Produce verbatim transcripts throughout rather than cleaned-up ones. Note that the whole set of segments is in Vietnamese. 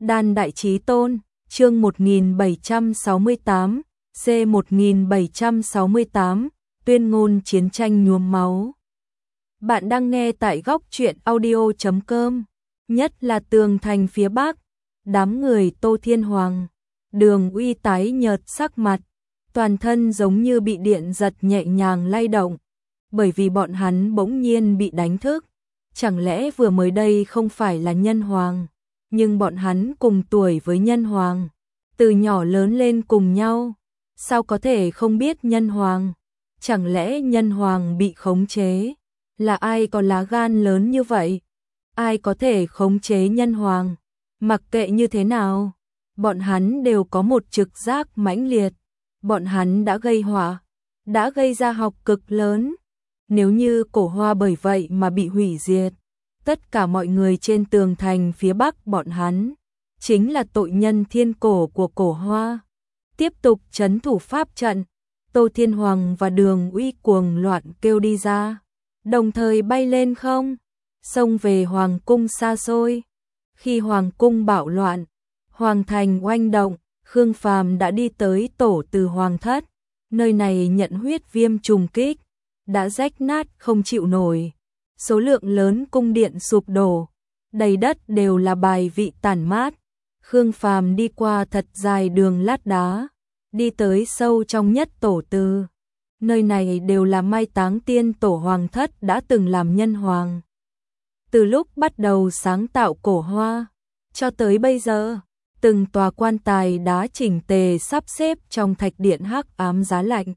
Đan Đại Chí Tôn, chương một nghìn bảy trăm sáu mươi tám, C một nghìn bảy trăm sáu mươi tám, tuyên ngôn chiến tranh nhuốm máu. Bạn đang nghe tại góc truyện audio chấm com, nhất là tường thành phía Bắc, đám người Tô Thiên Hoàng, Đường Uy tái nhợt sắc mặt, toàn thân giống như bị điện giật nhẹ nhàng lay động, bởi vì bọn hắn bỗng nhiên bị đánh thức. Chẳng lẽ vừa mới đây không phải là Nhân Hoàng, nhưng bọn hắn cùng tuổi với Nhân Hoàng, từ nhỏ lớn lên cùng nhau, sao có thể không biết Nhân Hoàng? Chẳng lẽ Nhân Hoàng bị khống chế? Là ai có lá gan lớn như vậy? Ai có thể khống chế Nhân Hoàng? Mặc kệ như thế nào, bọn hắn đều có một trực giác mãnh liệt, bọn hắn đã gây họa, đã gây ra học cực lớn. Nếu như Cổ Hoa bởi vậy mà bị hủy diệt, tất cả mọi người trên tường thành phía Bắc bọn hắn chính là tội nhân thiên cổ của Cổ Hoa. Tiếp tục trấn thủ pháp trận, Tô Thiên Hoàng và Đường Uy cuồng loạn kêu đi ra, đồng thời bay lên không, xông về hoàng cung xa xôi. Khi hoàng cung bạo loạn, hoàng thành oanh động, Khương Phàm đã đi tới tổ từ hoàng thất, nơi này nhận huyết viêm trùng kích, đã rách nát không chịu nổi. Số lượng lớn cung điện sụp đổ, đầy đất đều là bài vị tản mát. Khương Phàm đi qua thật dài đường lát đá, đi tới sâu trong nhất tổ từ. Nơi này đều là mai táng tiên tổ hoàng thất đã từng làm nhân hoàng. Từ lúc bắt đầu sáng tạo Cổ Hoa, cho tới bây giờ, từng tòa quan tài đá chỉnh tề sắp xếp trong thạch điện hắc ám giá lạnh.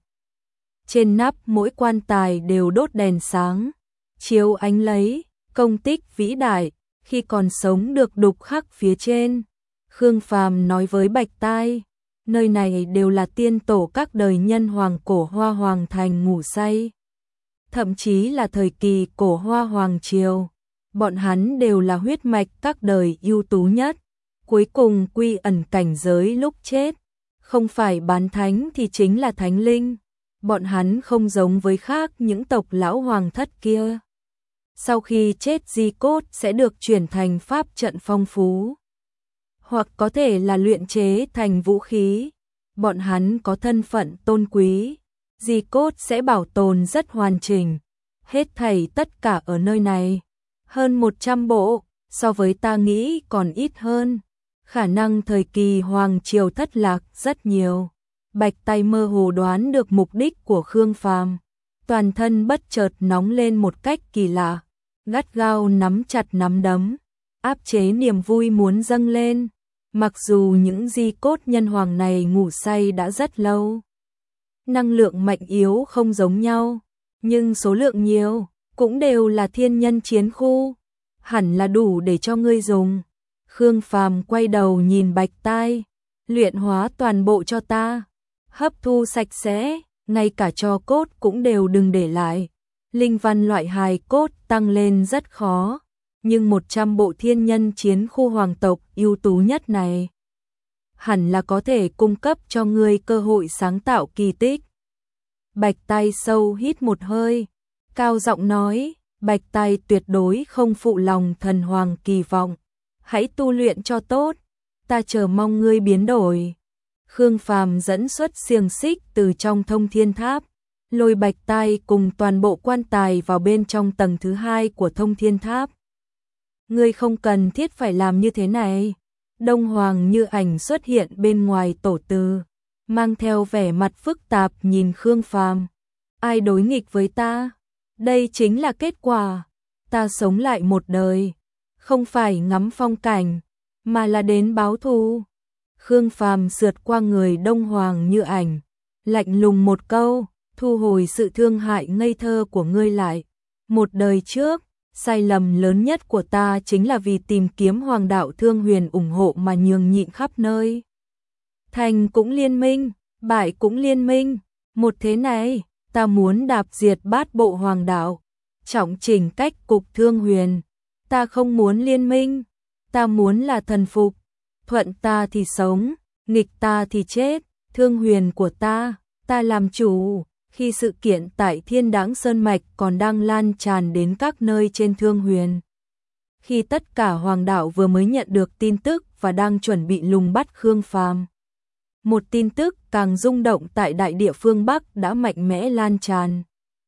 Trên nắp mỗi quan tài đều đốt đèn sáng, chiếu ánh lấy công tích vĩ đại, khi còn sống được đục khắc phía trên. Khương Phàm nói với Bạch Tai, nơi này đều là tiên tổ các đời nhân hoàng Cổ Hoa hoàng thành ngủ say. Thậm chí là thời kỳ Cổ Hoa hoàng triều, bọn hắn đều là huyết mạch các đời ưu tú nhất, cuối cùng quy ẩn cảnh giới lúc chết, không phải bán thánh thì chính là thánh linh. Bọn hắn không giống với khác những tộc lão hoàng thất kia. Sau khi chết di cốt sẽ được chuyển thành pháp trận phong phú, hoặc có thể là luyện chế thành vũ khí. Bọn hắn có thân phận tôn quý, di cốt sẽ bảo tồn rất hoàn chỉnh. Hết thảy tất cả ở nơi này, hơn một trăm bộ, so với ta nghĩ còn ít hơn. Khả năng thời kỳ hoàng triều thất lạc rất nhiều. Bạch Tai mơ hồ đoán được mục đích của Khương Phàm, toàn thân bất chợt nóng lên một cách kỳ lạ, gắt gao nắm chặt nắm đấm, áp chế niềm vui muốn dâng lên. Mặc dù những di cốt nhân hoàng này ngủ say đã rất lâu, năng lượng mạnh yếu không giống nhau, nhưng số lượng nhiều, cũng đều là thiên nhân chiến khu, hẳn là đủ để cho ngươi dùng. Khương Phàm quay đầu nhìn Bạch Tai, luyện hóa toàn bộ cho ta, hấp thu sạch sẽ, ngay cả tro cốt cũng đều đừng để lại. Linh văn loại hài cốt tăng lên rất khó, nhưng một trăm bộ thiên nhân chiến khu hoàng tộc ưu tú nhất này, hẳn là có thể cung cấp cho ngươi cơ hội sáng tạo kỳ tích. Bạch Tai sâu hít một hơi, cao giọng nói, Bạch Tai tuyệt đối không phụ lòng thần hoàng kỳ vọng, hãy tu luyện cho tốt, ta chờ mong ngươi biến đổi. Khương Phàm dẫn xuất xiềng xích từ trong thông thiên tháp, lôi Bạch Tai cùng toàn bộ quan tài vào bên trong tầng thứ hai của thông thiên tháp. Ngươi không cần thiết phải làm như thế này. Đông Hoàng Như Ảnh xuất hiện bên ngoài tổ từ, mang theo vẻ mặt phức tạp nhìn Khương Phàm. Ai đối nghịch với ta? Đây chính là kết quả. Ta sống lại một đời, không phải ngắm phong cảnh, mà là đến báo thù. Khương Phàm sượt qua người Đông Hoàng Như Ảnh, lạnh lùng một câu, thu hồi sự thương hại ngây thơ của ngươi lại. Một đời trước, sai lầm lớn nhất của ta chính là vì tìm kiếm hoàng đạo Thương Huyền ủng hộ mà nhường nhịn khắp nơi. Thành cũng liên minh, bại cũng liên minh. Một thế này, ta muốn đạp diệt bát bộ hoàng đạo, trọng chỉnh cách cục Thương Huyền. Ta không muốn liên minh, ta muốn là thần phục. Thuận ta thì sống, nghịch ta thì chết. Thương Huyền của ta, ta làm chủ. Khi sự kiện tại Thiên Đãng Sơn Mạch còn đang lan tràn đến các nơi trên Thương Huyền, khi tất cả hoàng đạo vừa mới nhận được tin tức và đang chuẩn bị lùng bắt Khương Phàm. Một tin tức càng rung động tại đại địa phương Bắc đã mạnh mẽ lan tràn.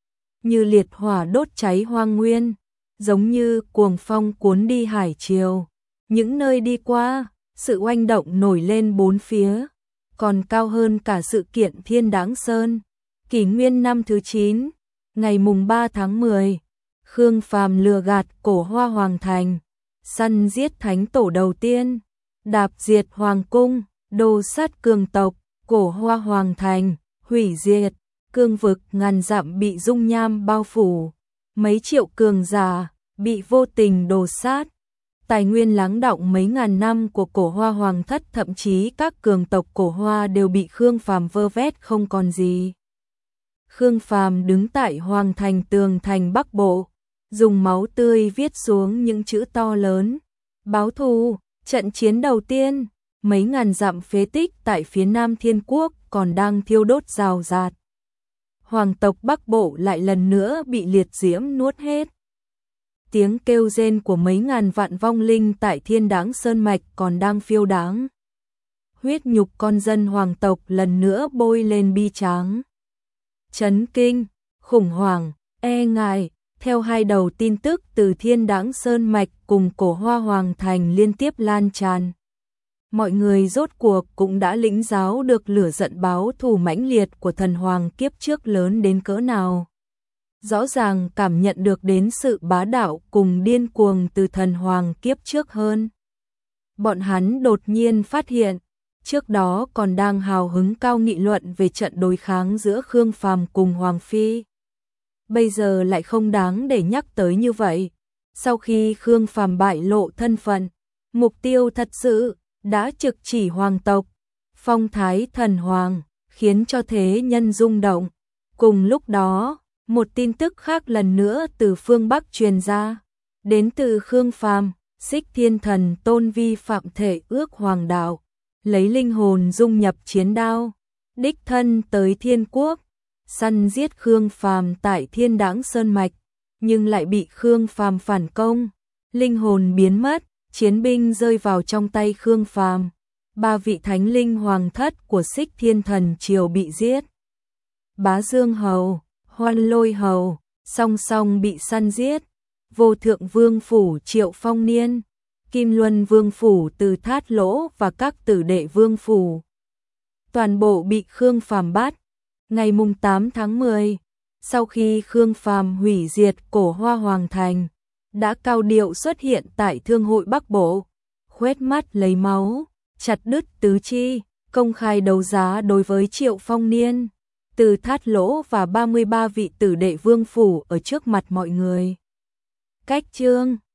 Như liệt hỏa đốt cháy hoang nguyên, giống như cuồng phong cuốn đi hải triều. Những nơi đi qua, sự oanh động nổi lên bốn phía, còn cao hơn cả sự kiện Thiên Đáng Sơn. Kỷ nguyên năm thứ chín, ngày mùng ba tháng mười, Khương Phàm lừa gạt Cổ Hoa Hoàng Thành, săn giết thánh tổ đầu tiên, đạp diệt hoàng cung, đồ sát cường tộc, Cổ Hoa Hoàng Thành, hủy diệt, cương vực ngàn dặm bị dung nham bao phủ, mấy triệu cường giả bị vô tình đồ sát. Tài nguyên lắng đọng mấy ngàn năm của Cổ Hoa Hoàng thất, thậm chí các cường tộc Cổ Hoa đều bị Khương Phàm vơ vét không còn gì. Khương Phàm đứng tại Hoàng Thành tường thành Bắc Bộ, dùng máu tươi viết xuống những chữ to lớn: báo thù. Trận chiến đầu tiên, mấy ngàn dặm phế tích tại phía Nam Thiên Quốc còn đang thiêu đốt rào rạt. Hoàng tộc Bắc Bộ lại lần nữa bị liệt diễm nuốt hết. Tiếng kêu rên của mấy ngàn vạn vong linh tại Thiên Đáng Sơn Mạch còn đang phiêu đáng. Huyết nhục con dân hoàng tộc lần nữa bôi lên bi tráng. Chấn kinh, khủng hoảng, e ngại, theo hai đầu tin tức từ Thiên Đáng Sơn Mạch cùng Cổ Hoa Hoàng Thành liên tiếp lan tràn. Mọi người rốt cuộc cũng đã lĩnh giáo được lửa giận báo thù mãnh liệt của thần hoàng kiếp trước lớn đến cỡ nào. Rõ ràng cảm nhận được đến sự bá đạo cùng điên cuồng từ thần hoàng kiếp trước hơn. Bọn hắn đột nhiên phát hiện, trước đó còn đang hào hứng cao nghị luận về trận đối kháng giữa Khương Phàm cùng Hoàng Phi. Bây giờ lại không đáng để nhắc tới như vậy. Sau khi Khương Phàm bại lộ thân phận, mục tiêu thật sự đã trực chỉ hoàng tộc, phong thái thần hoàng, khiến cho thế nhân rung động. Cùng lúc đó, một tin tức khác lần nữa từ phương Bắc truyền ra, đến từ Khương Phàm, Xích Thiên Thần Tôn vi phạm thể ước hoàng đạo, lấy linh hồn dung nhập chiến đao, đích thân tới Thiên Quốc, săn giết Khương Phàm tại Thiên Đáng Sơn Mạch, nhưng lại bị Khương Phàm phản công, linh hồn biến mất, chiến binh rơi vào trong tay Khương Phàm. Ba vị thánh linh hoàng thất của Xích Thiên Thần triều bị giết. Bá Dương Hầu, Hoan Lôi Hầu, song song bị săn giết. Vô Thượng Vương phủ Triệu Phong Niên, Kim Luân Vương phủ Từ Thát Lỗ và các tử đệ vương phủ, toàn bộ bị Khương Phàm bắt. Ngày mùng tám tháng mười, sau khi Khương Phàm hủy diệt Cổ Hoa Hoàng Thành, đã cao điệu xuất hiện tại Thương hội Bắc Bộ, khoét mắt lấy máu, chặt đứt tứ chi, công khai đấu giá đối với Triệu Phong Niên, Từ Thát Lỗ và ba mươi ba vị tử đệ vương phủ ở trước mặt mọi người. Cách chương